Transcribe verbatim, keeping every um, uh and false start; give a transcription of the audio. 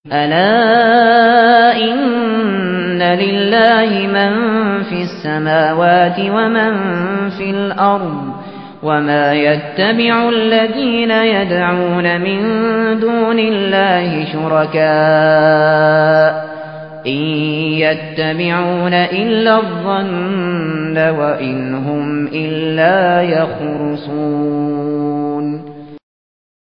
ألا إن لله من في السماوات ومن في الأرض وما يتبع الذين يدعون من دون الله شركاء إن يتبعون إلا الظن وإن هم إلا يخرصون